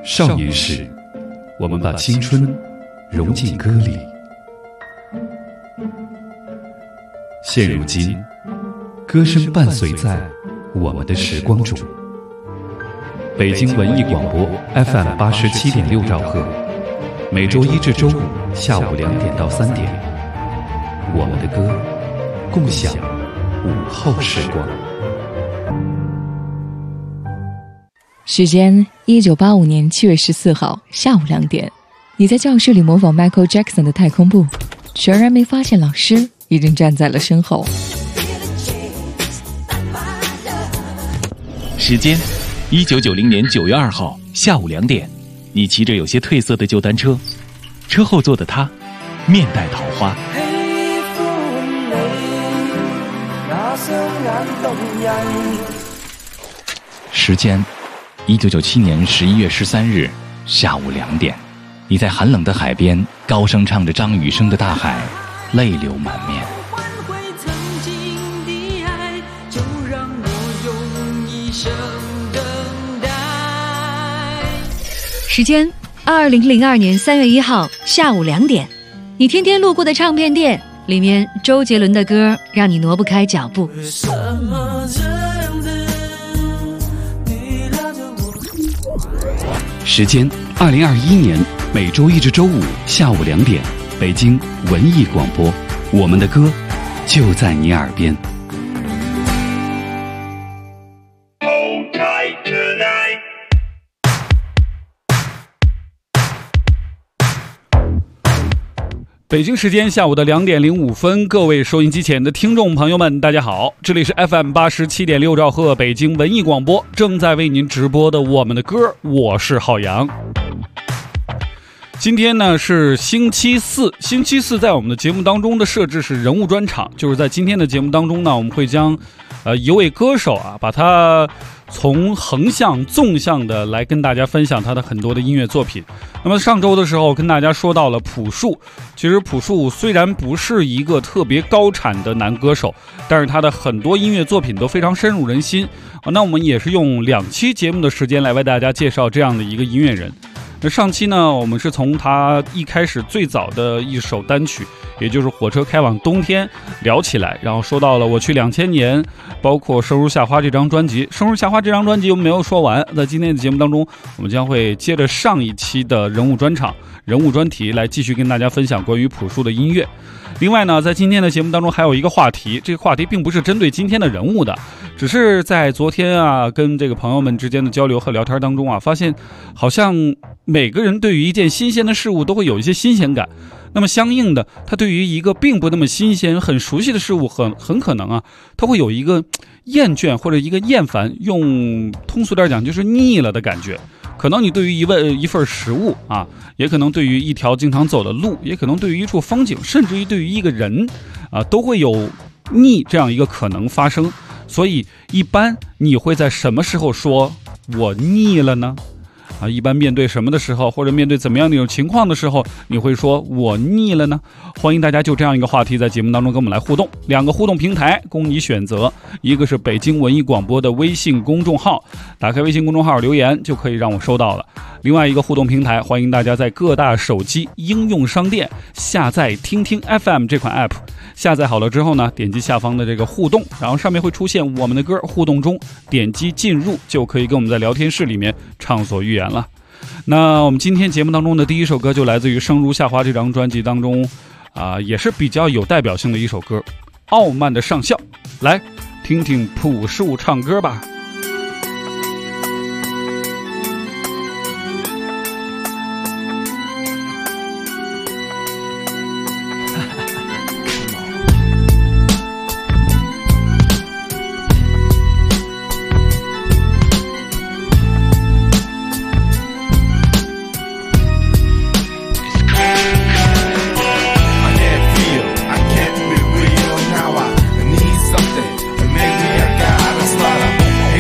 少年时，我们把青春融进歌里。现如今，歌声伴随在我们的时光中。北京文艺广播 FM 87.6兆赫，每周一至周五下午2点到3点，我们的歌，共享午后时光。 时间1985年7月14号下午2点，你在教室里模仿 Michael Jackson 的太空步，全然没发现老师已经站在了身后。 时间1990年9月2号下午2点，你骑着有些褪色的旧单车，车后座的他面带桃花。时间1997年11月13日下午2点，你在寒冷的海边高声唱着张雨生的《大海》，泪流满面。 时间2002年3月1号下午2点，你天天路过的唱片店，里面周杰伦的歌让你挪不开脚步。 时间2021年每周一至周五下午2点，北京文艺广播，我们的歌就在你耳边。北京时间下午的2点05分，各位收音机前的听众朋友们，大家好，这里是 FM 87.6兆赫北京文艺广播，正在为您直播的我们的歌，我是浩洋。今天呢是星期四，星期四在我们的节目当中的设置是人物专场，就是在今天的节目当中呢，我们会将一位歌手把他从横向纵向的来跟大家分享他的很多的音乐作品。那么上周的时候跟大家说到了朴树，其实朴树虽然不是一个特别高产的男歌手，但是他的很多音乐作品都非常深入人心。那我们也是用2期节目的时间来为大家介绍这样的一个音乐人。那上期呢，我们是从他一开始最早的一首单曲，也就是火车开往冬天聊起来，然后说到了我去2000年，包括生如夏花这张专辑。生如夏花这张专辑我们没有说完，在今天的节目当中，我们将会接着上一期的人物专场、人物专题来继续跟大家分享关于朴树的音乐。另外呢，在今天的节目当中还有一个话题，这个话题并不是针对今天的人物的，只是在昨天跟这个朋友们之间的交流和聊天当中发现好像每个人对于一件新鲜的事物都会有一些新鲜感，那么相应的他对于一个并不那么新鲜很熟悉的事物很可能他会有一个厌倦或者一个厌烦，用通俗点讲就是腻了的感觉。可能你对于一份食物也可能对于一条经常走的路，也可能对于一处风景，甚至于对于一个人都会有腻这样一个可能发生。所以一般你会在什么时候说我腻了呢？一般面对什么的时候，或者面对怎么样的一种情况的时候，你会说我腻了呢？欢迎大家就这样一个话题在节目当中跟我们来互动，2个互动平台供你选择，一个是北京文艺广播的微信公众号，打开微信公众号留言就可以让我收到了。另外一个互动平台，欢迎大家在各大手机应用商店下载听听 FM 这款 app， 下载好了之后呢，点击下方的这个互动，然后上面会出现我们的歌互动中，点击进入就可以跟我们在聊天室里面畅所欲言了。那我们今天节目当中的第一首歌就来自于生如夏花这张专辑当中也是比较有代表性的一首歌，傲慢的上校。来听听朴树唱歌吧。 Maybe I gotta start up.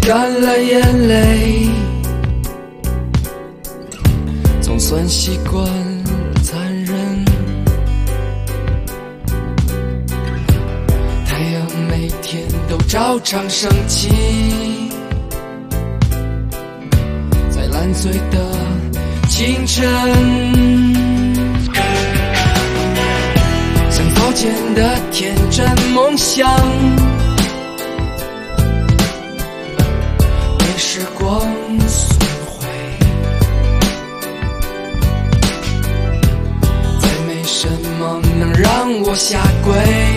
干了眼泪，总算习惯残忍。太阳每天都照常升起，在烂醉的清晨，像早前的天真梦想，被时光损毁，再没什么能让我下跪。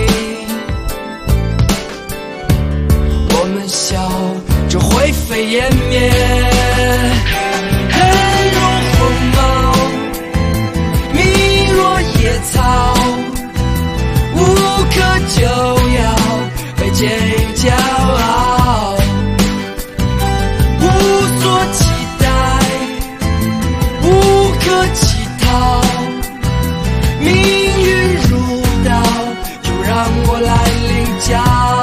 我们笑着灰飞烟灭，人如鸿毛，命若野草，无可救药，被借予骄傲，无所期待，无可乞讨，命运如刀，就让我来领教。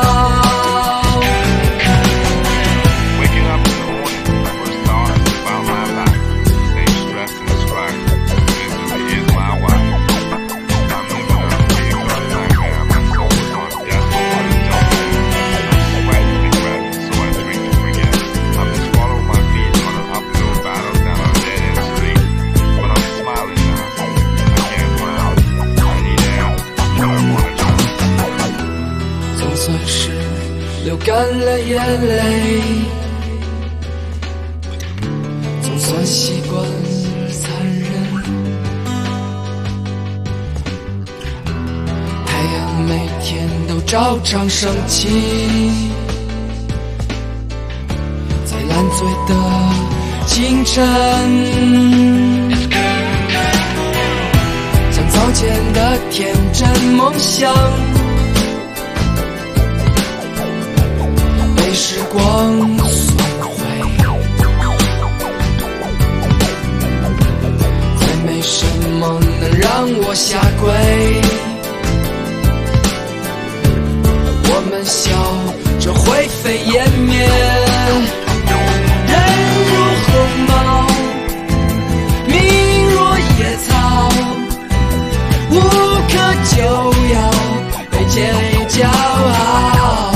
流干了眼泪，总算习惯残忍。太阳每天都照常升起，在烂醉的清晨，像早前的天真梦想，被时光损毁，再没什么能让我下跪。我们笑着灰飞烟灭，人如鸿毛，命若野草，无可救药，被借予骄傲，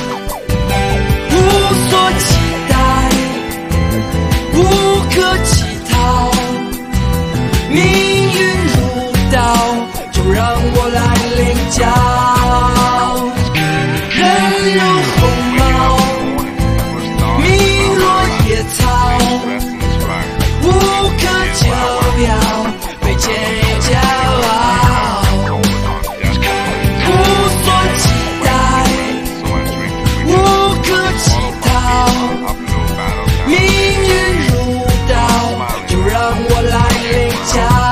无所期待，无可乞讨，命运如刀，就让我来领教。人如鸿毛，命若野草，无可救药，被借予骄傲，无所期待，无可乞讨，命运如刀，就让我来领教。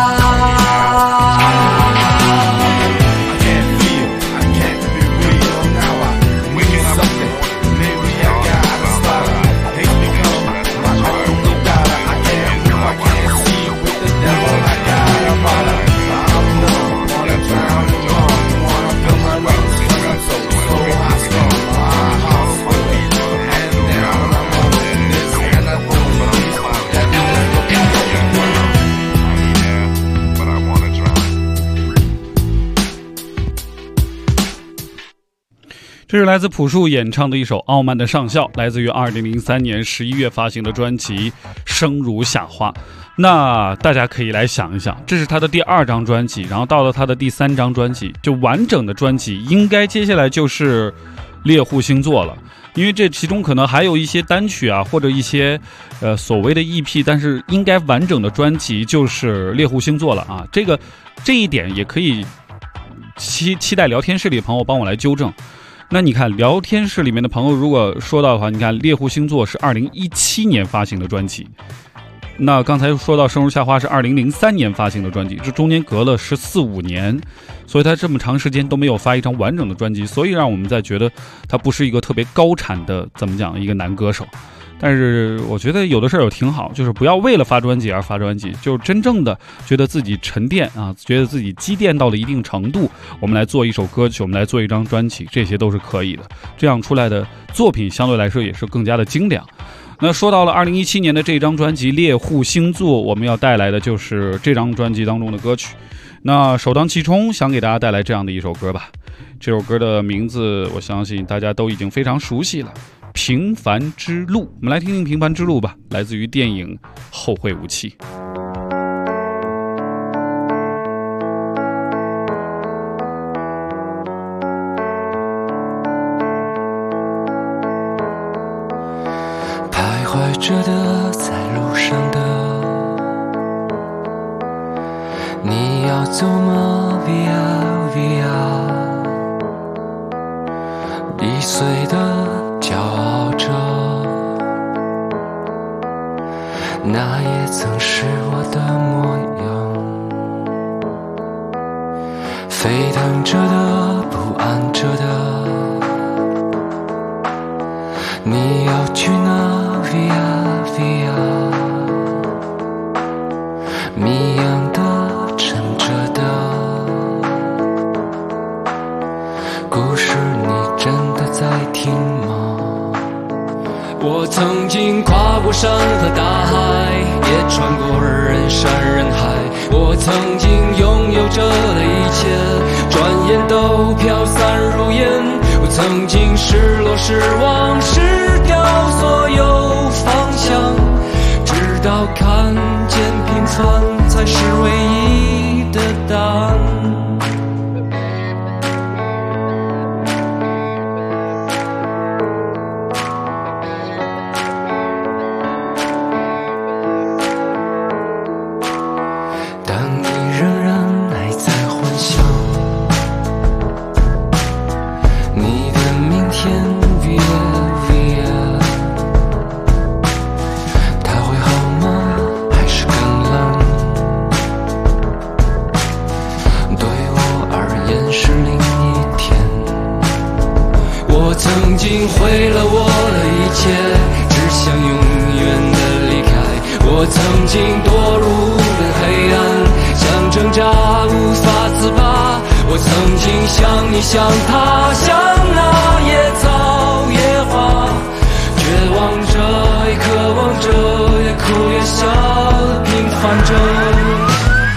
这是来自朴树演唱的一首《傲慢的上校》，来自于2003年11月发行的专辑《生如夏花》。那大家可以来想一想，这是他的第2张专辑，然后到了他的第3张专辑，就完整的专辑应该接下来就是猎户星座了，因为这其中可能还有一些单曲啊，或者一些所谓的 EP， 但是应该完整的专辑就是猎户星座了啊。这一点也可以期待聊天室里的朋友帮我来纠正。那你看聊天室里面的朋友如果说到的话，你看猎户星座是2017年发行的专辑，那刚才说到生如夏花是2003年发行的专辑，这中间隔了14-15年，所以他这么长时间都没有发一张完整的专辑，所以让我们在觉得他不是一个特别高产的怎么讲一个男歌手。 但是我觉得有的事儿也挺好，就是不要为了发专辑而发专辑，就真正的觉得自己沉淀啊，觉得自己积淀到了一定程度，我们来做一首歌曲，我们来做一张专辑，这些都是可以的。这样出来的作品相对来说也是更加的精良。那说到了2017年的这张专辑《猎户星座》，我们要带来的就是这张专辑当中的歌曲。那首当其冲，想给大家带来这样的一首歌吧。这首歌的名字，我相信大家都已经非常熟悉了，《平凡之路》。我们来听听《平凡之路》吧，来自于电影《后会无期》。 徘徊着的，在路上的，你要走吗 ？Via Via， 易碎的骄傲着，那也曾是我的模样。沸腾着的，不安着的，你要去哪 ？Via Via， 谜样的，沉着的，故事你真的在听吗？我曾经跨过山和大海，也穿过人山人海。我曾经拥有着的一切，转眼都飘散如烟。我曾经失落失望失掉所有方向，直到看见平凡才是唯一的答案。当你仍然还在幻想你的明天 Via Via， 它会好吗？还是更冷？对我而言是另一天。我曾经毁了我的一切，只想永远的离开。我曾经堕入了黑暗，想挣扎无法自拔。我曾经像你像他，像那野草野花，绝望着也渴望着，也哭也笑地平凡着。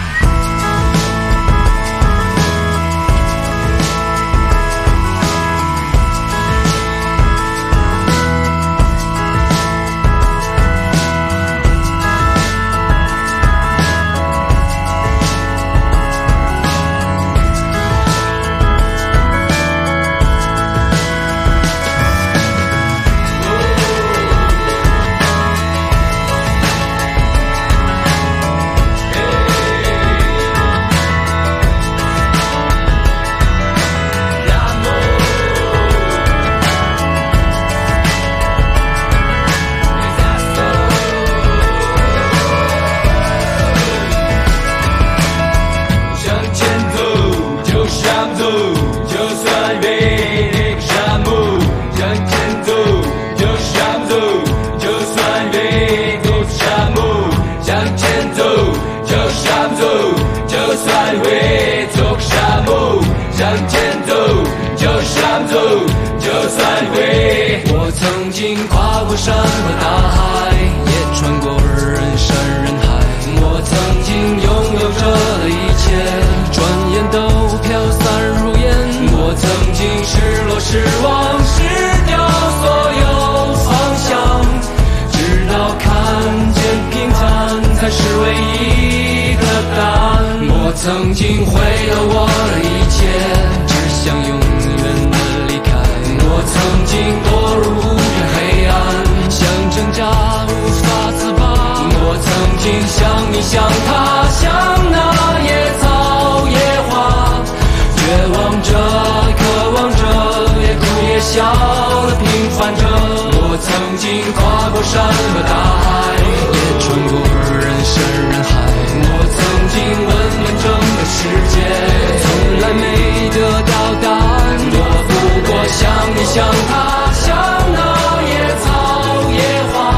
我曾经跨过山和大海，也穿过人山人海。我曾经拥有着的一切，转眼都飘散如烟。我曾经失落失望失掉所有方向，直到看见平凡才是唯一的答案。我曾经毁了我的一切，只想永远的离开。我曾经堕入这黑暗，想挣扎无法自拔。我曾经像你像他，像那野草野花，绝望着渴望着，也哭也笑地平凡着。我曾经跨过山和大海，也穿过人山人海。我曾经问完整个世界，从来没得到答案。我不过像你像他，像那野草野花，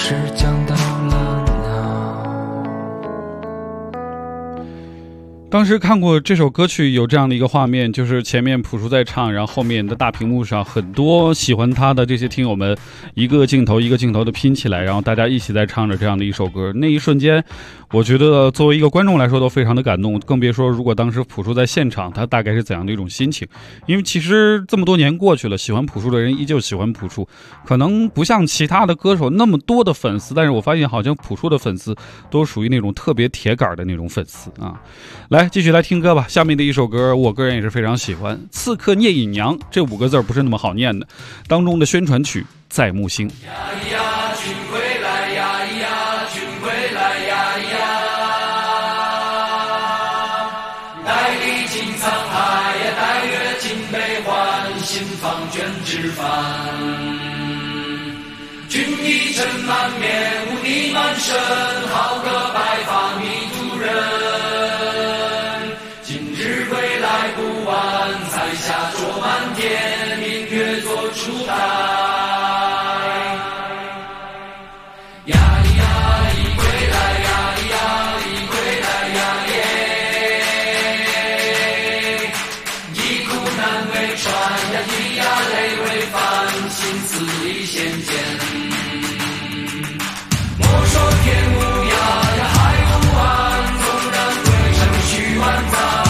事讲到了哪？ 当时看过这首歌曲，有这样的一个画面，就是前面朴树在唱，然后后面的大屏幕上很多喜欢他的这些听友们一个镜头一个镜头的拼起来，然后大家一起在唱着这样的一首歌。那一瞬间我觉得作为一个观众来说都非常的感动，更别说如果当时朴树在现场，他大概是怎样的一种心情。因为其实这么多年过去了，喜欢朴树的人依旧喜欢朴树，可能不像其他的歌手那么多的粉丝，但是我发现好像朴树的粉丝都属于那种特别铁杆的那种粉丝啊。来继续来听歌吧，下面的一首歌我个人也是非常喜欢，刺客聂隐娘，这5个字不是那么好念的，当中的宣传曲在木星。 呀呀，君归来呀呀，君归来呀呀，待历经沧海呀，待阅尽悲欢，心放卷纸帆。君一尘满面，污泥满身，好个白发迷途人。不完，彩霞灼满天，明月做出台。呀咿呀咿归来呀咿呀咿归来呀耶，一苦难为传呀，一呀泪为翻，心思已显见。莫说天无涯呀，海无岸，纵然归程须万载。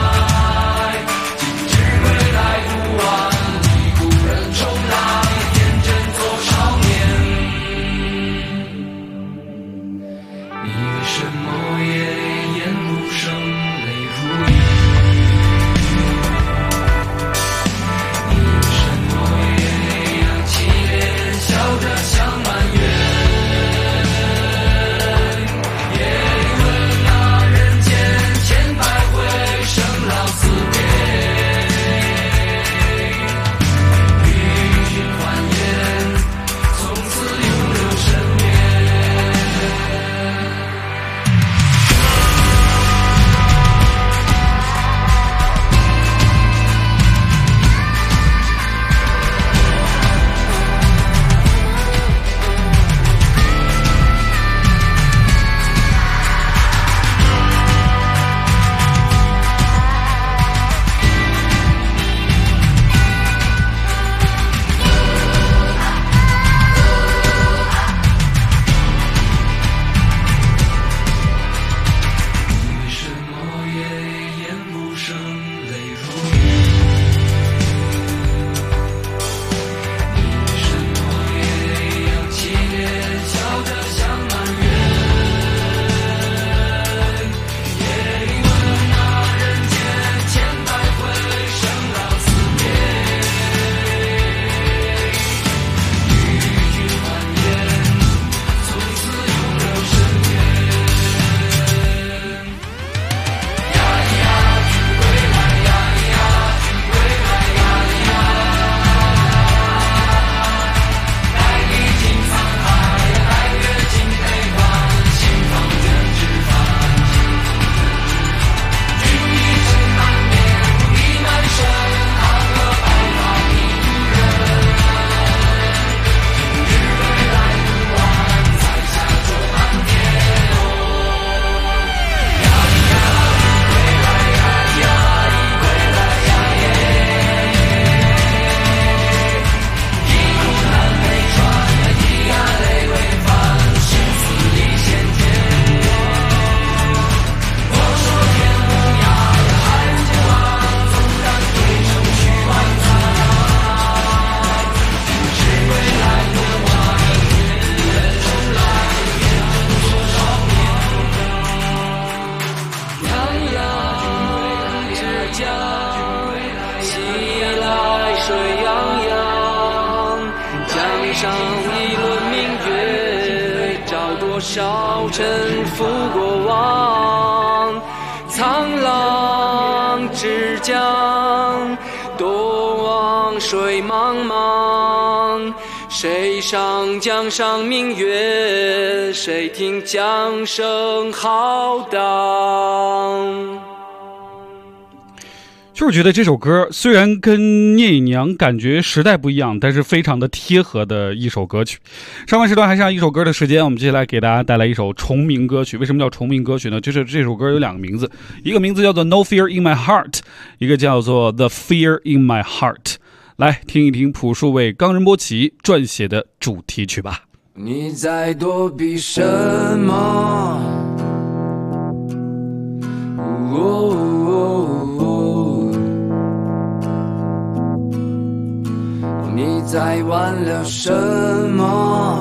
少臣赴过往，沧浪之江，多望水茫茫。谁上江上明月？谁听江声浩荡？ 就是觉得这首歌虽然跟聂隐娘感觉时代不一样，但是非常的贴合的一首歌曲。上半时段还剩一首歌的时间，我们接下来给大家带来一首重名歌曲。为什么叫重名歌曲呢？就是这首歌有两个名字，一个名字叫做 No Fear in My Heart， 一个叫做 The Fear in My Heart。 来听一听朴树为冈仁波齐撰写的主题曲吧。 你在躲避什么？你在挽留什么？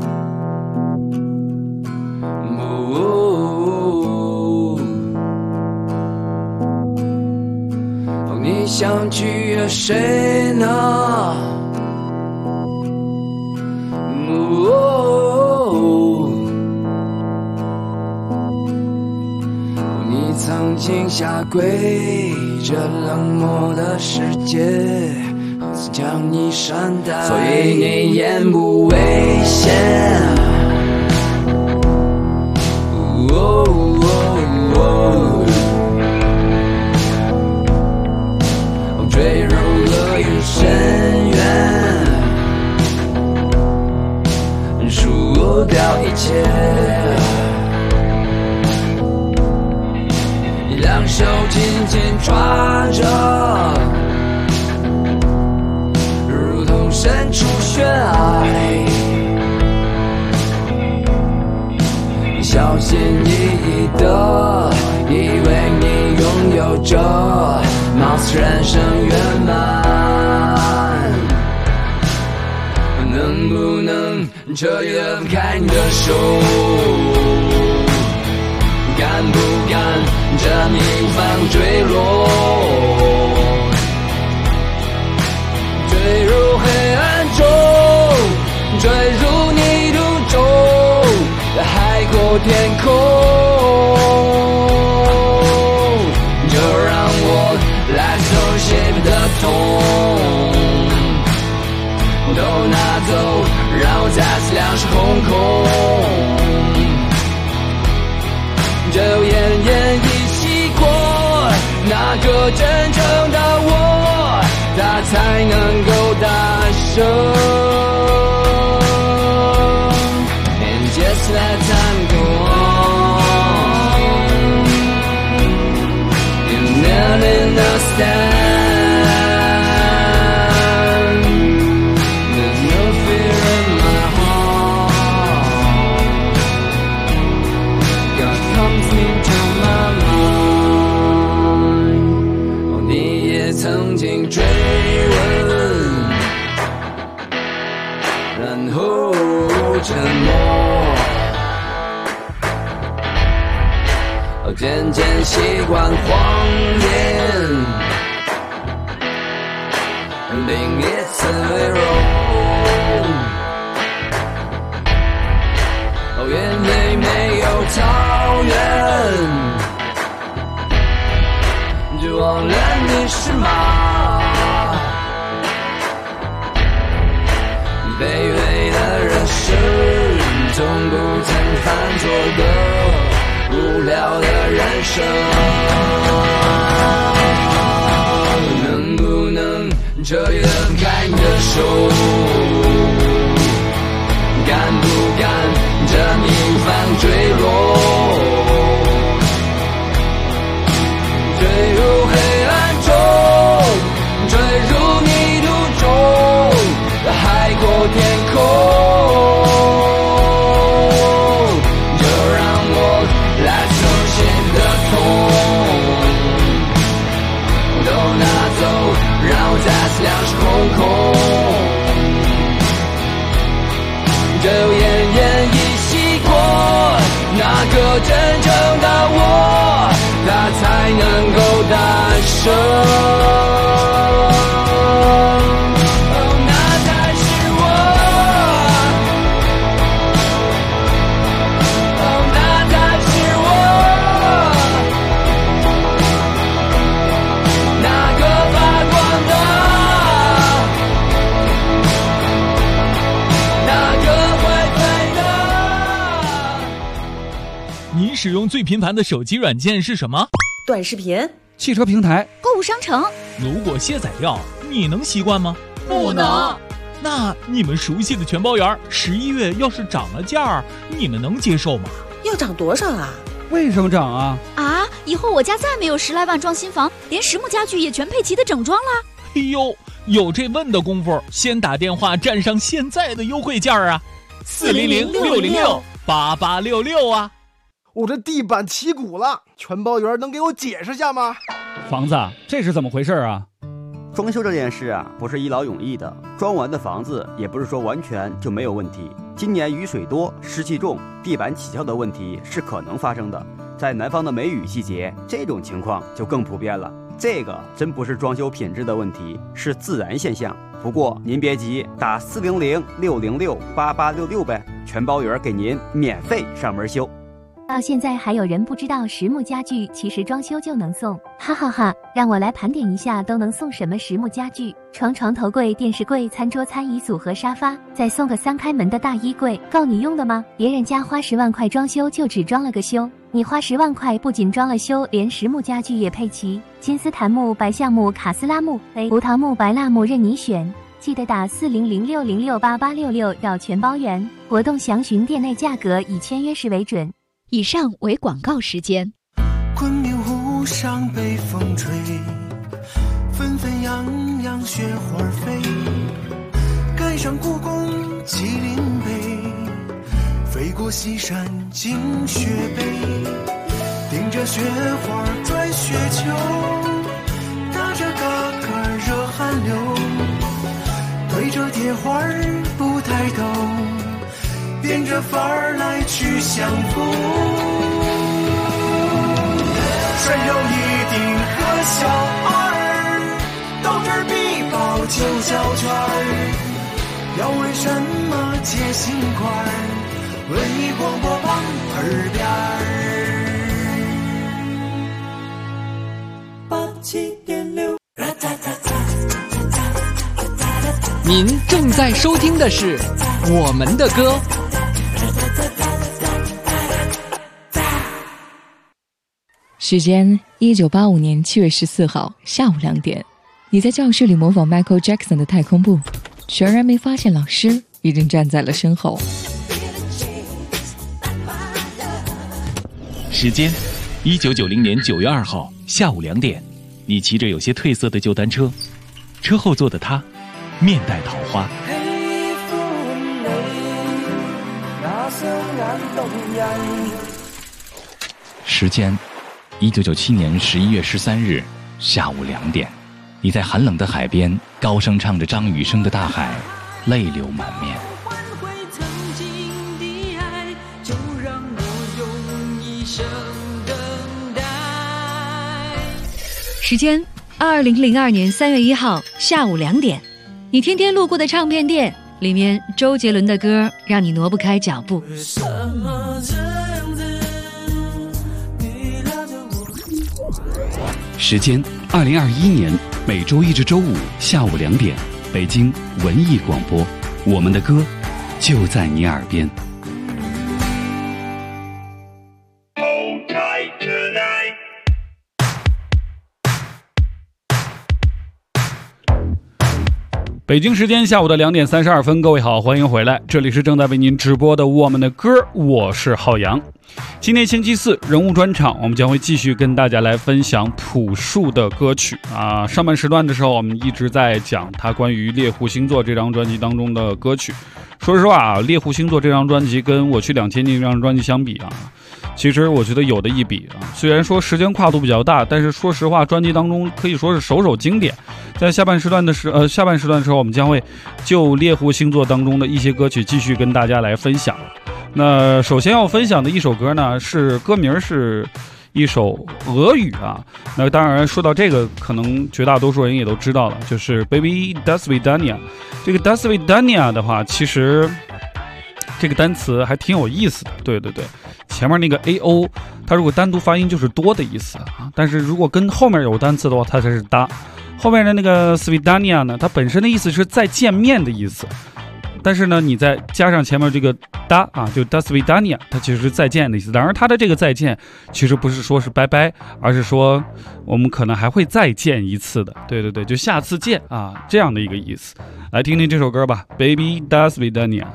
你想取悦谁呢？你曾经下跪，这冷漠的世界将你善待，所以你言不危险。坠入了云深渊，输掉一切。你两手紧紧抓着，如同身处悬崖，小心翼翼的以为你拥有着貌似人生圆满，能不能彻夜地分开你的手？敢不敢这迷茫坠落？坠入黑暗中，坠入泥土中，海阔天空。就让我来手写的痛都拿走，让我再次两手空空。就奄奄一息过，那个真正的我，他才能够大声。And just let time go on, you never understand. There's no fear in my heart. God comes into my mind. 哦，你也曾经追问，然后沉默。渐渐习惯谎言，另一次微弱。眼泪没有草原，就忘了你是马。卑微的人生，从不曾犯错的无聊的人生，能不能彻夜地分开你的手？敢不敢这迷茫坠落？坠入黑暗中，坠入泥土中，海阔天空。再次两手空空，就奄奄一息过，那个真正的我，他才能够大声。 你使用最频繁的手机软件是什么？ 短视频、 汽车平台、 购物商城。 如果卸载掉，你能习惯吗？ 不能。 那你们熟悉的全包园11月要是涨了价，你们能接受吗？ 要涨多少啊？ 为什么涨啊？ 以后我家再没有10来万装新房，连实木家具也全配齐的整装啦。 哎呦，有这问的功夫，先打电话占上现在的优惠价啊！400-606-8866啊！ 我这地板起鼓了，全包园能给我解释下吗？ 房子，这是怎么回事啊？ 装修这件事啊，不是一劳永逸的，装完的房子也不是说完全就没有问题。今年雨水多，湿气重，地板起翘的问题是可能发生的。在南方的梅雨季节，这种情况就更普遍了。这个真不是装修品质的问题，是自然现象。不过您别急，打400-606-8866呗，全包园给您免费上门修。 到现在还有人不知道实木家具其实装修就能送，哈哈哈！让我来盘点一下都能送什么实木家具：床头柜、电视柜、餐桌、餐椅组和沙发，再送个3开门的大衣柜，够你用的吗？别人家花10万块装修就只装了个修，你花10万块不仅装了修，连实木家具也配齐，金丝檀木、白橡木、卡斯拉木、葡萄木、白蜡木任你选。记得打400-606-8866绕全包园，活动详询店内价格，以签约时为准。 以上为广告时间。 昆明湖上北风吹，纷纷扬扬雪花飞，赶上故宫麒麟碑，飞过西山惊雪北，顶着雪花转雪球，打着嘎嘎热汗流，对着铁花不抬头，变着法儿来去相逢，谁有一顶和小儿，斗智必报9小圈儿，要为什么结心块儿，文艺广播旁耳边87.6。 您正在收听的是我们的歌。 时间1985年7月14号下午2点，你在教室里模仿 Michael Jackson 的太空步，全然没发现老师已经站在了身后。 时间1990年9月2号下午2点，你骑着有些褪色的旧单车，车后座的他面带桃花。时间1997年11月13日下午2点，你在寒冷的海边高声唱着张雨生的《大海》，泪流满面。 时间2002年3月1号下午2点，你天天路过的唱片店，里面周杰伦的歌让你挪不开脚步。 时间2021年每周1至周5下午2点，北京文艺广播，我们的歌就在你耳边。 北京时间下午的2点32分，各位好，欢迎回来，这里是正在为您直播的我们的歌，我是浩洋。今天星期四人物专场，我们将会继续跟大家来分享朴树的歌曲啊。上半时段的时候，我们一直在讲他关于猎户星座这张专辑当中的歌曲。说实话啊，猎户星座这张专辑跟我去2000年这张专辑相比啊，其实我觉得有的一比啊。虽然说时间跨度比较大，但是说实话，专辑当中可以说是首首经典。在下半时段的时候，我们将会就猎户星座当中的一些歌曲继续跟大家来分享。那首先要分享的一首歌呢，是歌名是一首俄语啊。那当然说到这个，可能绝大多数人也都知道了，就是 Baby До свидания。这个 До свидания的话，其实这个单词还挺有意思的。对对对，前面那个 AO， 它如果单独发音就是多的意思啊，但是如果跟后面有单词的话，它才是搭。后面的那个 свидания呢，它本身的意思是再见面的意思。 但是呢，你再加上前面这个哒啊，就 Das Vidania， 它其实是再见的意思。当然，它的这个再见其实不是说是拜拜，而是说我们可能还会再见一次的。对对对，就下次见啊，这样的一个意思。来听听这首歌吧 ，Baby Das Vidania。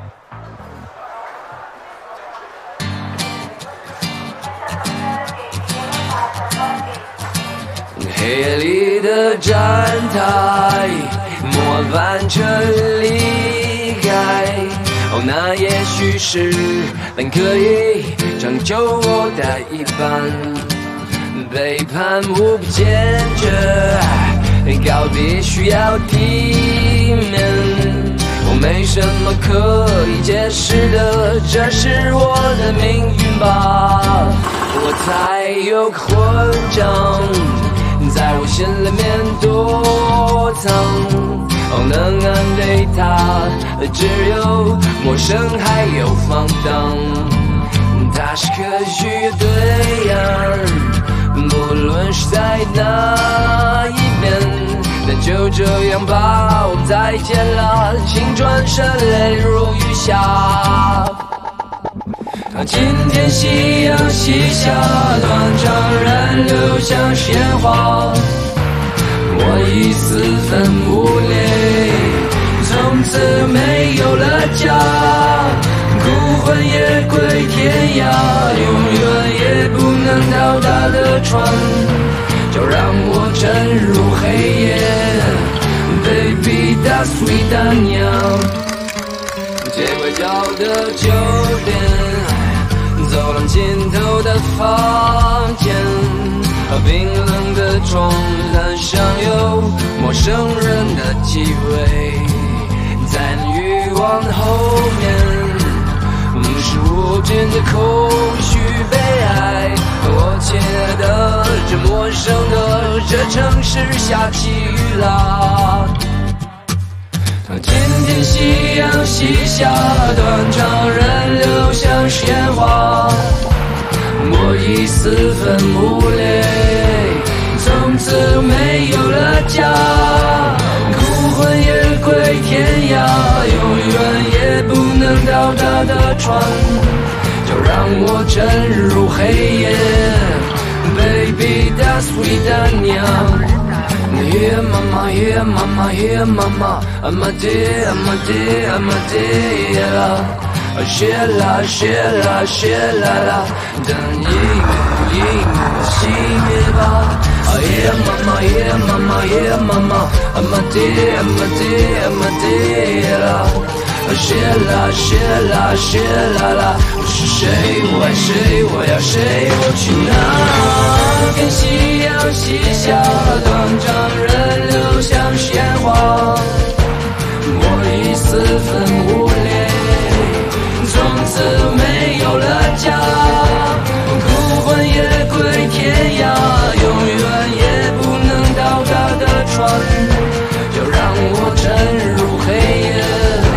黑夜里的站台，末班车离开。哦，那也许是本可以拯救我的一半。背叛无不坚决，告别需要体面。我没什么可以解释的，这是我的命运吧。我才有个混账，在我心里面躲藏，能安慰他的只有陌生还有放荡。他是可取的对岸，不论是在哪一边，那就这样吧，我们再见了，请转身泪如雨下。今天夕阳西下，断肠人流像鲜花，我已四分五裂，从此没有了家，孤魂野归天涯，永远也不能到达的船，就让我沉入黑夜 Baby Das Vidania。 街拐角的酒店，走廊尽头的房间，冰冷的床单上有陌生人的气味，在那欲望后面是无尽的空虚悲哀。我亲爱的，这陌生的这城市下起雨啦。今天夕阳西下，断肠人流像鲜花，我已四分五裂，从此没有了家，孤魂野归天涯，永远也不能到达的船，就让我沉入黑夜 Baby Das Vidania。 Yeah mama, yeah mama, yeah mama, I'm a day, I'm a day, I'm a day, yeah. 谢啦谢啦谢啦啦，等一幕一幕熄灭吧。Yeah mama, yeah mama, yeah mama, I'm a day, I'm a day, I'm a day, yeah. 谢啦谢啦谢啦啦，是谁我爱谁我要谁我去哪？跟夕阳西下，断肠人流像鲜花，我已四分五裂，从此没有了家，孤魂野归天涯，永远也不能到达的船，就让我沉入黑夜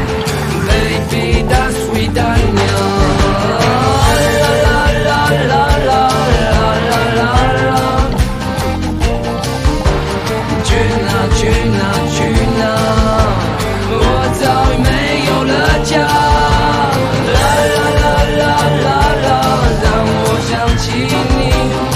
Baby Das Vidania。 啦啦啦啦啦啦啦啦，去哪去哪去哪，我早已没有了家。啦啦啦啦啦啦，当我想起你，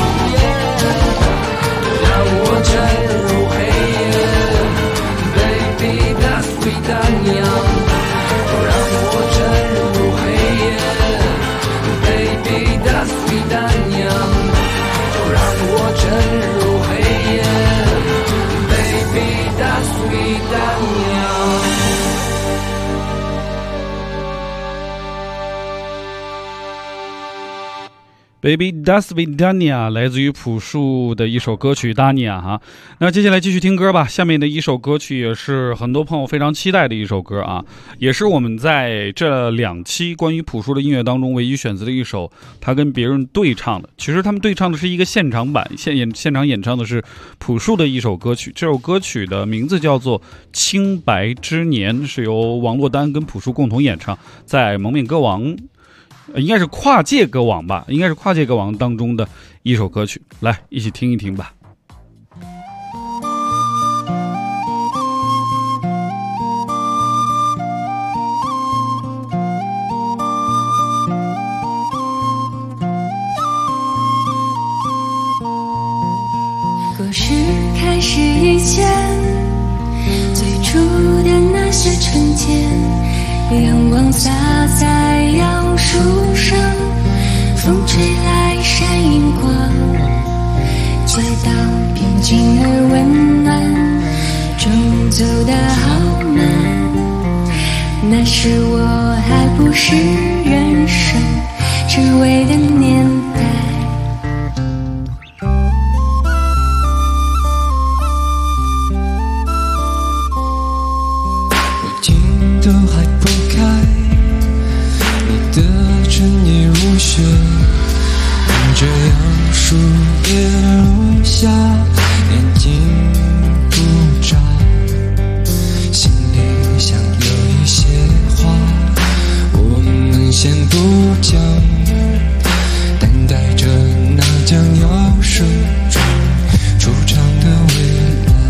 让我沉入黑夜 Baby Das Vidania。 让我沉入黑夜 Baby Das Vidania， 就让我沉入黑夜 Baby Das Vidania。 Baby Das Vidania 来自于朴树的一首歌曲 Dania 哈。那接下来继续听歌吧。下面的一首歌曲也是很多朋友非常期待的一首歌啊，也是我们在这2期关于朴树的音乐当中唯一选择的一首他跟别人对唱的。其实他们对唱的是一个现场版，现场演唱的是朴树的一首歌曲。这首歌曲的名字叫做《清白之年》，是由王珞丹跟朴树共同演唱，在蒙面歌王。 应该是跨界歌王吧，应该是跨界歌王当中的一首歌曲，来一起听一听吧。 就是开始以前最初的那些春天，阳光洒在杨树上，风吹来闪银光，街道平静而温暖，钟走得好慢，那时我还不是人生只为的年代。 我听都还不开，你的春意如雪，看着杨树叶落下，眼睛不眨，心里想有一些话我们先不讲，等待着那将要生中出场的未来。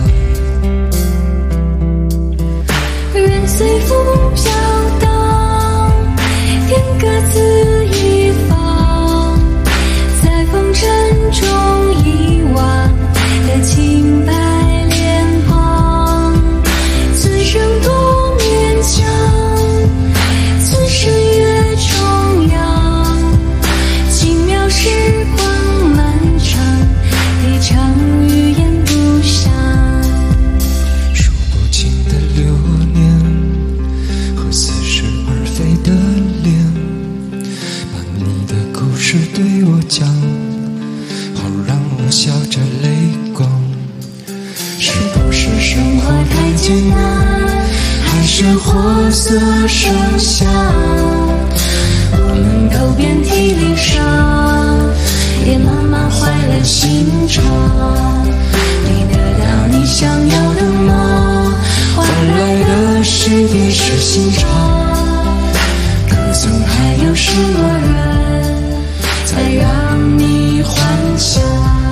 任随风飘荡，天各自一方，在风尘中遗忘的清白脸庞，此生多勉强，此生越重阳，奇妙时光漫长，一场语言不详， 数不清的流年和似是而非的脸，把你的故事对我讲，好让我笑着泪光。 是不是生活太艰难，还是活色生香，我们都遍体鳞伤，也慢慢坏了心肠，你得到你想要的吗？换来的是一时心肠，可曾还有什么人才让你幻想？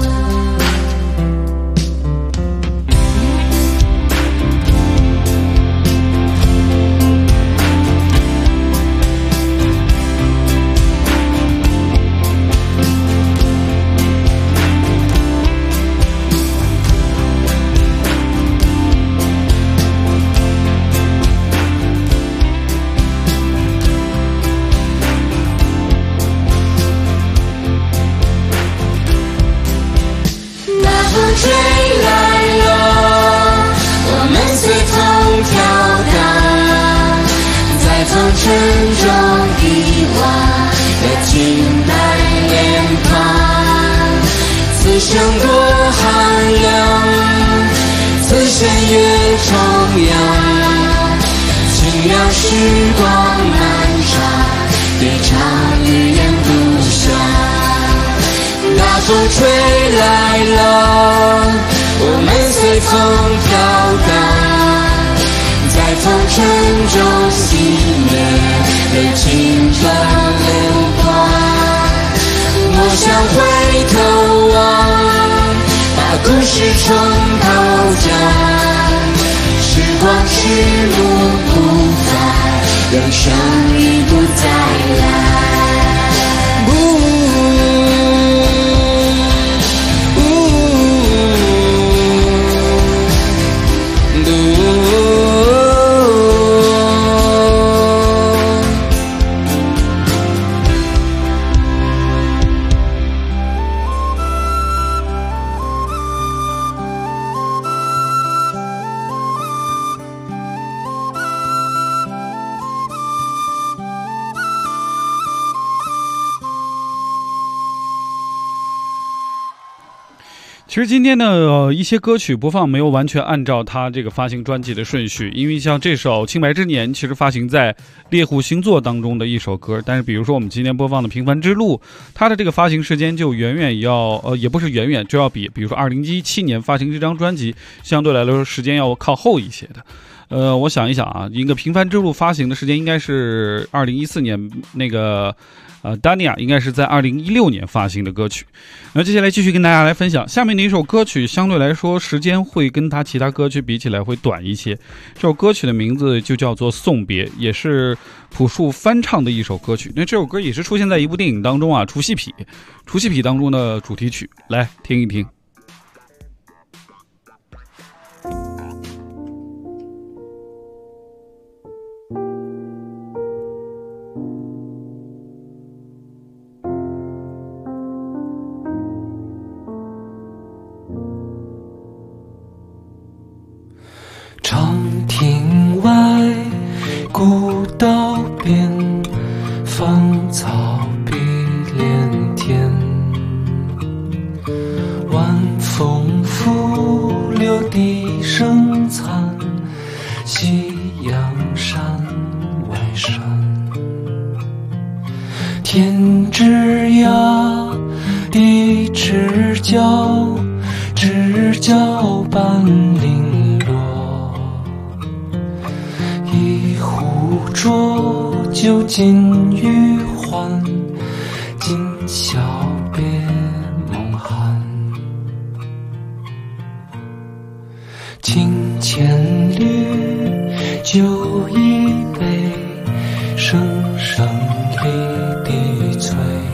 追来了，我们随风飘荡，在风尘中遗忘的清白脸庞，此生多寒凉，此生越重阳，奇妙时光漫长，一场语言不详，大风吹来了，我们随风飘荡，在风尘中熄灭了青春流光。我想回头望，把故事重头讲，时光迟暮不再，人生已不再来。 其实今天的一些歌曲播放没有完全按照他这个发行专辑的顺序，因为像这首《清白之年》其实发行在猎户星座当中的一首歌，但是比如说我们今天播放的《平凡之路》，它的这个发行时间就远远要也不是远远就要比如说2017年发行这张专辑相对来说时间要靠后一些的。我想一想啊，一个《平凡之路》发行的时间应该是2014年那个Dania 应该是在2016年发行的歌曲。那接下来继续跟大家来分享下面的一首歌曲，相对来说时间会跟它其他歌曲比起来会短一些。这首歌曲的名字就叫做《送别》，也是朴树翻唱的一首歌曲。那这首歌也是出现在一部电影当中啊，除夕痞当中的主题曲，来听一听。 枝桠的枝角，枝角般零落，一壶浊酒尽余欢，今宵别梦寒。清浅绿酒一杯，声声离地催。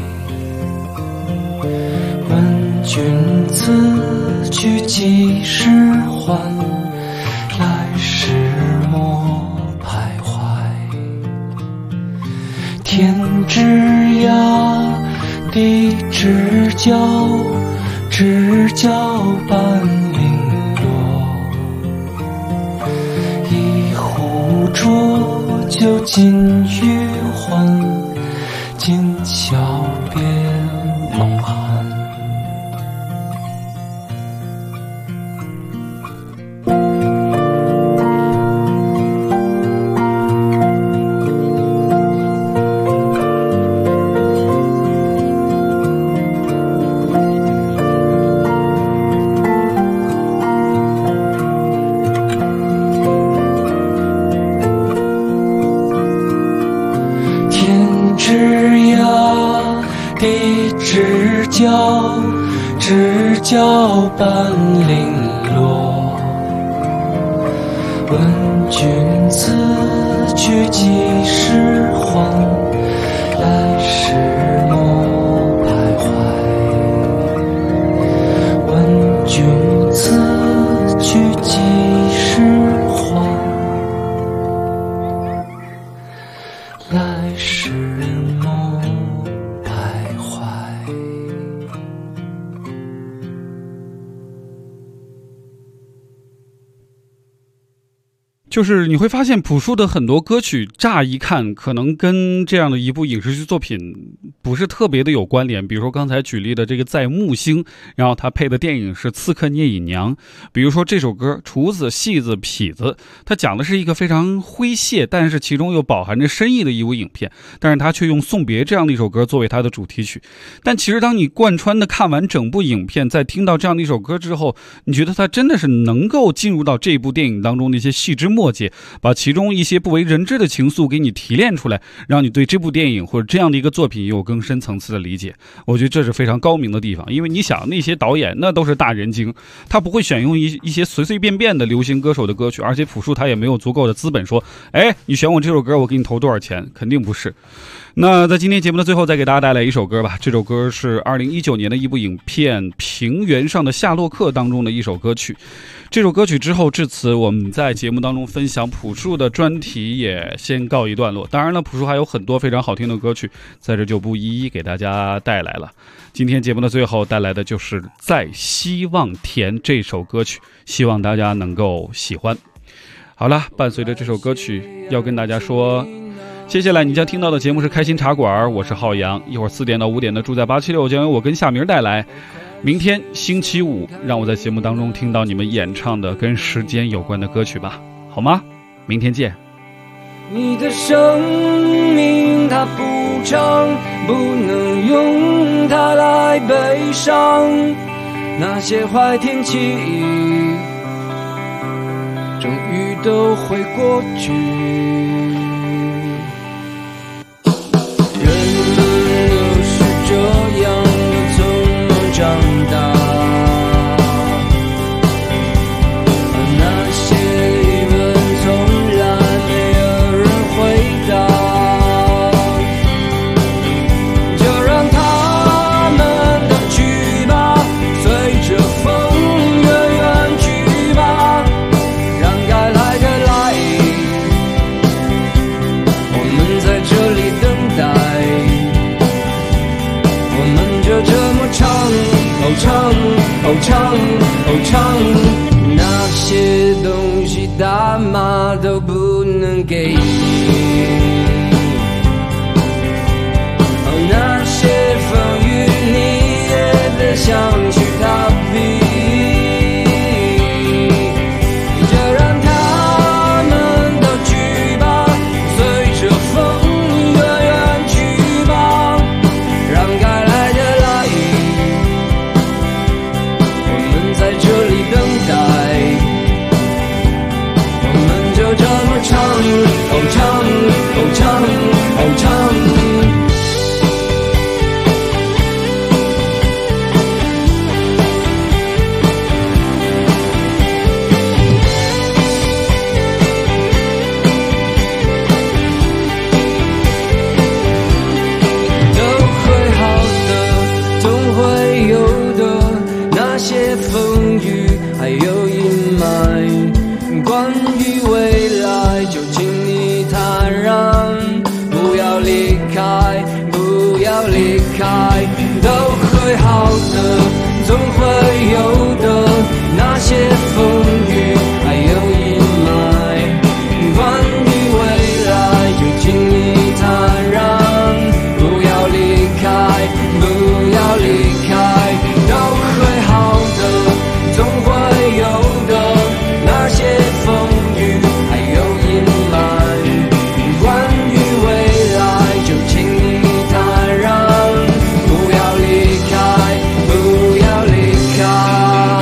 问君此去几时还？来时莫徘徊。天之涯的枝角，枝角般零落，一壶浊酒尽余欢，今宵别梦寒。枝角般零落，问君此去几时还？来时莫徘徊。问君此去几时还？来时莫徘徊。 就是你会发现朴树的很多歌曲乍一看可能跟这样的一部影视剧作品不是特别的有关联，比如说刚才举例的这个在木星，然后他配的电影是刺客聂隐娘，比如说这首歌厨子戏子痞子，它讲的是一个非常诙谐但是其中又饱含着深意的一部影片，但是他却用送别这样的一首歌作为他的主题曲。但其实当你贯穿的看完整部影片，在听到这样的一首歌之后，你觉得他真的是能够进入到这部电影当中的一些细枝末节，把其中一些不为人知的情愫给你提炼出来，让你对这部电影或者这样的一个作品有更深层次的理解。我觉得这是非常高明的地方，因为你想那些导演那都是大人精，他不会选用一些随随便便的流行歌手的歌曲，而且朴树他也没有足够的资本说，哎，你选我这首歌我给你投多少钱，肯定不是。那在今天节目的最后再给大家带来一首歌吧，这首歌是2019年的一部影片《平原上的夏洛克》当中的一首歌曲。这首歌曲之后至此我们在节目当中分享朴树的专题也先告一段落，当然了朴树还有很多非常好听的歌曲，在这就不一一给大家带来了。今天节目的最后带来的就是《在希望田》这首歌曲，希望大家能够喜欢。好了，伴随着这首歌曲要跟大家说，接下来你将听到的节目是开心茶馆，我是浩洋，一会儿4点到5点的住在876将由我跟夏明带来。明天星期五，让我在节目当中听到你们演唱的跟时间有关的歌曲吧，好吗？明天见。 你的生命它不长，不能用它来悲伤，那些坏天气终于都会过去。人都是这样，又怎么长大？那些疑问从来没有人回答，就让他们都去吧，随着风远远去吧，让该来的来，我们在这里等待，我们就这么唱，哦唱，哦唱，哦唱，那些东西大妈都不能给你，哦那些风雨你也别想去逃避，就让他们都去吧，随着风远远去吧，让开，都会好的，总会有的。那些风雨还有阴霾，关于未来就请你坦然，不要离开，不要离开，都会好的，总会有的。那些风雨还有阴霾，关于未来就请你坦然，不要离开，不要离开。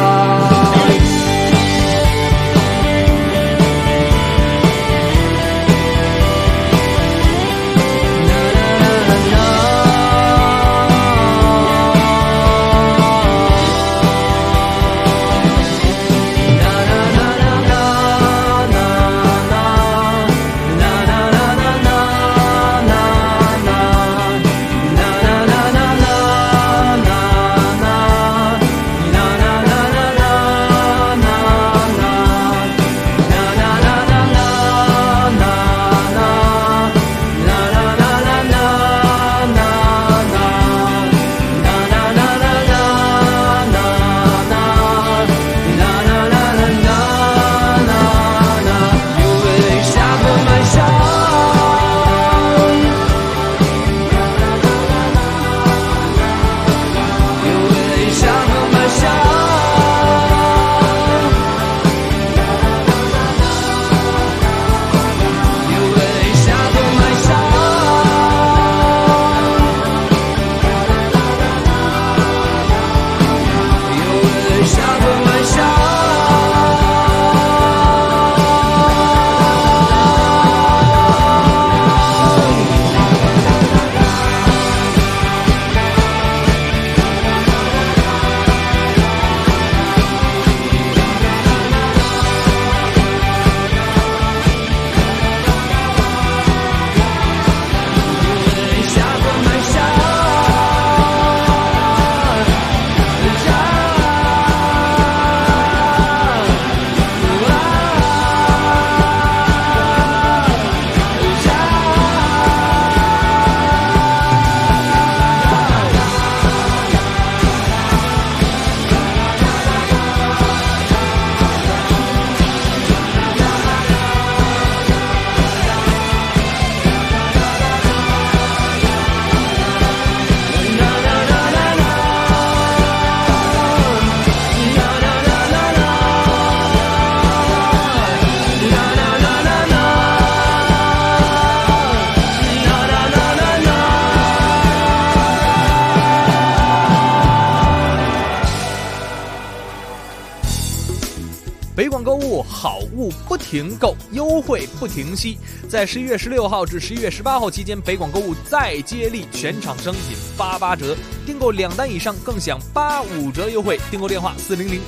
北广购物，好物不停购，优惠不停息。在11月16号至11月18号期间，北广购物再接力，全场商品88折，订购2单以上更享85折优惠。订购电话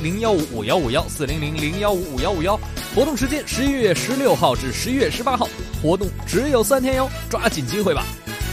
400-015-5151，400-015-5151。活动时间11月16号至11月18号，活动只有3天哟，抓紧机会吧。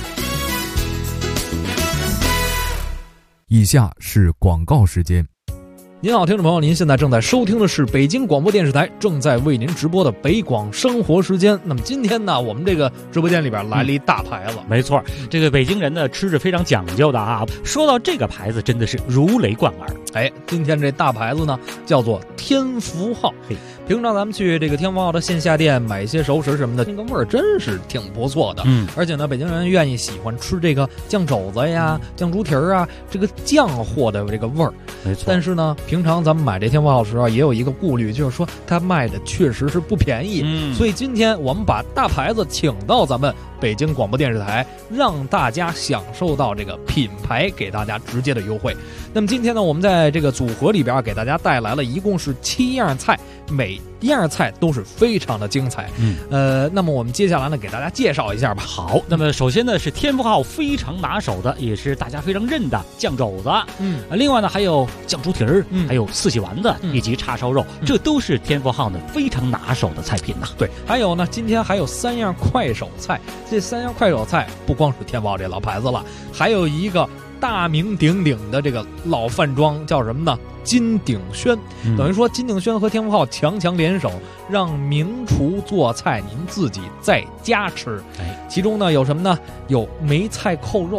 以下是广告时间。 您好，听众朋友，您现在正在收听的是北京广播电视台正在为您直播的北广生活时间。那么今天呢，我们这个直播间里边来了一大牌子， 没错，这个北京人呢吃着非常讲究的啊。说到这个牌子，真的是如雷贯耳。 哎，今天这大牌子呢叫做天福号。平常咱们去这个天福号的线下店买一些熟食什么的，那个味儿真是挺不错的。而且呢，北京人愿意喜欢吃这个酱肘子呀、酱猪蹄儿啊，这个酱货的这个味儿。 没错。 但是呢，平常咱们买这天福号的时候也有一个顾虑，就是说它卖的确实是不便宜。所以今天我们把大牌子请到咱们北京广播电视台，让大家享受到这个品牌给大家直接的优惠。那么今天呢，我们在这个组合里边给大家带来了一共是7样菜，每一样菜都是非常的精彩。那么我们接下来呢，给大家介绍一下吧。 好，那么首先呢是天福号非常拿手的，也是大家非常认的酱肘子。另外呢还有酱猪蹄儿，还有四喜丸子，以及叉烧肉，这都是天福号呢非常拿手的菜品呐。 对，还有呢，今天还有3样快手菜。这3样快手菜不光是天福号这老牌子了，还有一个大名鼎鼎的这个老饭庄叫什么呢？金鼎轩。等于说金鼎轩和天福号强联手，让名厨做菜，您自己在家吃。其中呢有什么呢？有梅菜扣肉，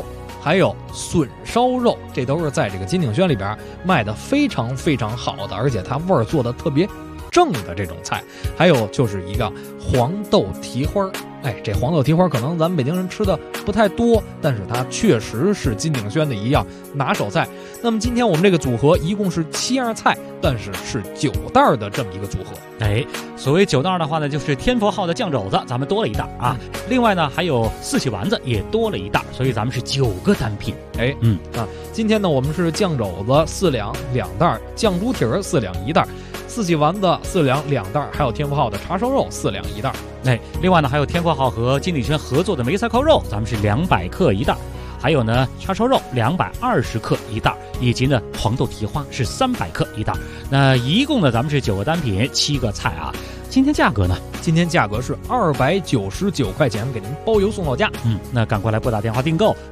还有笋烧肉，这都是在这个金鼎轩里边卖的非常非常好的，而且它味儿做的特别正的这种菜。还有就是一个黄豆蹄花，这黄豆蹄花可能咱们北京人吃的不太多，但是它确实是金鼎轩的一样拿手菜。那么今天我们这个组合一共是7样菜，但是是9袋的这么一个组合。 所谓9袋的话呢，就是天福号的酱肘子咱们多了1袋啊，另外呢还有四喜丸子也多了1袋，所以咱们是9个单品。 今天呢我们是酱肘子4两2袋，酱猪蹄儿4两1袋，四喜丸子4两2袋，还有天福号的叉烧肉4两1袋。 另外呢还有天福号和金鼎轩合作的梅菜扣肉，咱们是200克1袋，还有呢叉烧肉220克1袋，以及呢黄豆蹄花是300克1袋。那一共呢咱们是9个单品7个菜啊。今天价格呢？ 今天价格是299块钱，给您包邮送到家。 那赶快来拨打电话订购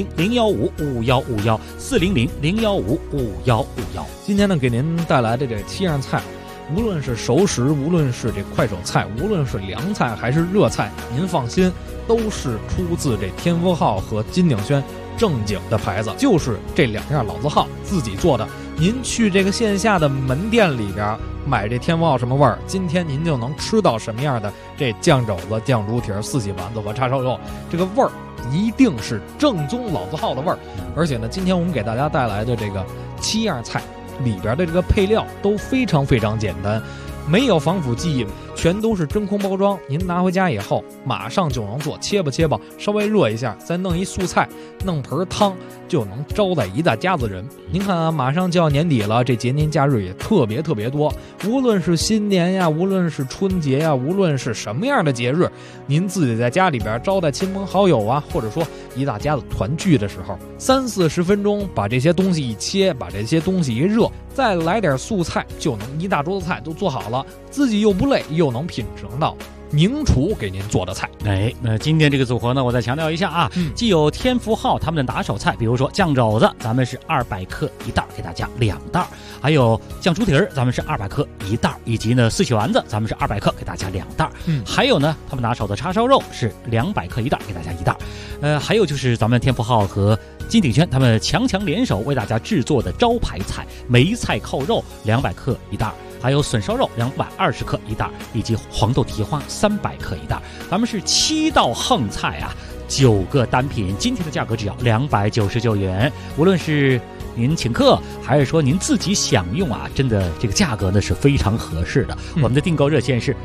400-015-5151，400-015-5151。 今天呢给您带来的这7样菜，无论是熟食，无论是这快手菜，无论是凉菜还是热菜，您放心，都是出自这天福号和金鼎轩正经的牌子，就是这2样老字号自己做的。您去这个线下的门店里边买这天福号什么味儿，今天您就能吃到什么样的这酱肘子、酱猪蹄儿、四喜丸子和叉烧肉，这个味儿一定是正宗老字号的味儿。而且呢，今天我们给大家带来的这个7样菜里边的这个配料都非常非常简单，没有防腐剂，全都是真空包装。您拿回家以后马上就能做，切吧切吧，稍微热一下，再弄一素菜，弄盆汤，就能招待一大家子人。您看啊，马上就要年底了，这节年假日也特别特别多，无论是新年呀，无论是春节呀，无论是什么样的节日，您自己在家里边招待亲朋好友啊，或者说一大家子团聚的时候，30-40分钟把这些东西一切，把这些东西一热，再来点素菜，就能一大桌子菜都做好了，自己又不累，又能品尝到名厨给您做的菜。 那今天这个组合呢，我再强调一下啊，既有天福号他们的拿手菜，比如说酱肘子，咱们是200克1袋，给大家2袋；还有酱猪蹄儿，咱们是200克1袋；以及呢四喜丸子，咱们是200克，给大家2袋。还有呢，他们拿手的叉烧肉是200克1袋，给大家1袋。还有就是咱们天福号和金鼎轩他们强联手为大家制作的招牌菜梅菜扣肉200克1袋。还有笋烧肉220克1袋，以及黄豆蹄花300克1袋。咱们是7道横菜啊，9个单品，今天的价格只要299元。无论是您请客，还是说您自己享用啊，真的这个价格呢是非常合适的。我们的订购热线是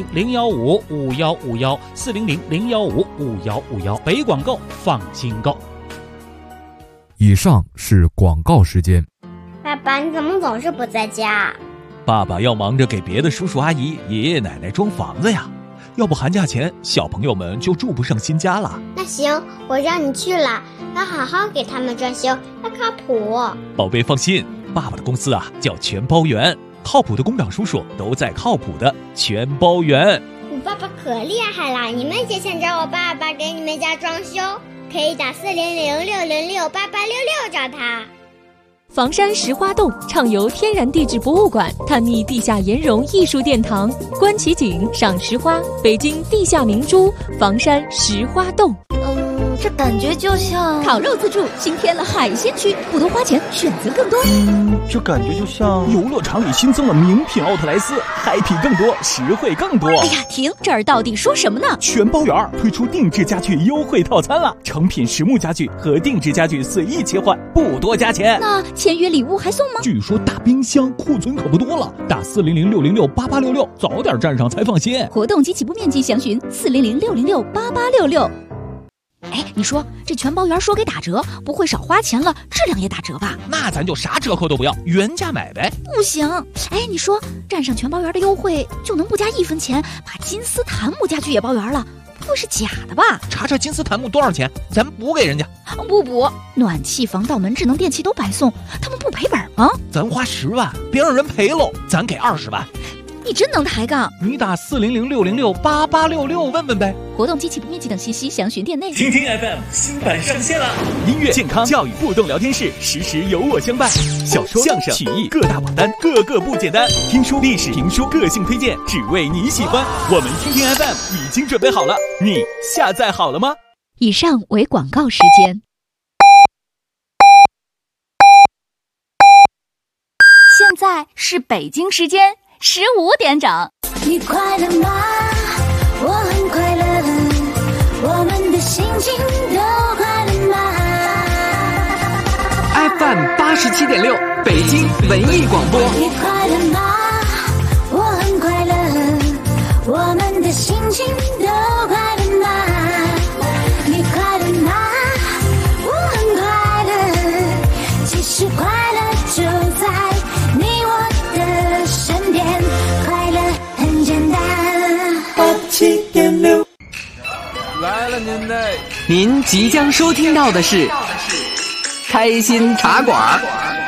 400-015-5151，400-015-5151，北广购放心购。 以上是广告时间。 爸爸，你怎么总是不在家？ 爸爸要忙着给别的叔叔阿姨、爷爷奶奶装房子呀，要不寒假前小朋友们就住不上新家了。 那行，我让你去了，要好好给他们装修，要靠谱。 宝贝放心，爸爸的公司啊叫全包园，靠谱的工长叔叔都在靠谱的全包园。 你爸爸可厉害了，你们也想找我爸爸给你们家装修，可以打400-606-8866找他。 房山石花洞畅游天然地质博物馆，探秘地下岩溶艺术殿堂，观奇景，赏石花，北京地下明珠房山石花洞。 这感觉就像烤肉自助新添了海鲜区，不多花钱，选择更多。 这感觉就像游乐场里新增了名品奥特莱斯，嗨皮更多，实惠更多。 哎呀，停！这儿到底说什么呢？ 全包园推出定制家具优惠套餐了，成品实木家具和定制家具随意切换，不多加钱。 那签约礼物还送吗？ 据说大冰箱库存可不多了，打400-606-8866，早点站上才放心。 活动及起步面积详询400-606-8866。哎，你说这全包园说给打折，不会少花钱了，质量也打折吧？ 那咱就啥折扣都不要，原价买呗。 不行，哎，你说站上全包园的优惠就能不加1分钱，把金丝檀木家具也包圆了，不会是假的吧？ 查查金丝檀木多少钱，咱补给人家。 不补，暖气、防盗门、智能电器都白送，他们不赔本吗？ 咱花10万，别让人赔喽，咱给20万。 你真能抬杠！ 你打400-606-8866问问呗。 活动及起步面积等信息详询店内。 听听 FM 新版上线了，音乐、健康、教育互动聊天室，时时有我相伴。小说、相声、曲艺各大榜单，个个不简单。听书、历史、评书，个性推荐，只为你喜欢。我们听听 FM 已经准备好了，你下载好了吗？ 以上为广告时间。 在是北京时间15点整。 你快乐吗？我很快乐，我们的心情都快乐吗？ FM 87.6北京文艺广播。 你快乐吗？我很快乐，我们的心情都快乐吗？你快乐吗？我很快乐，其实快乐就在你我的身边，快乐很简单。87.6 来了您嘞！您即将收听到的是开心茶馆。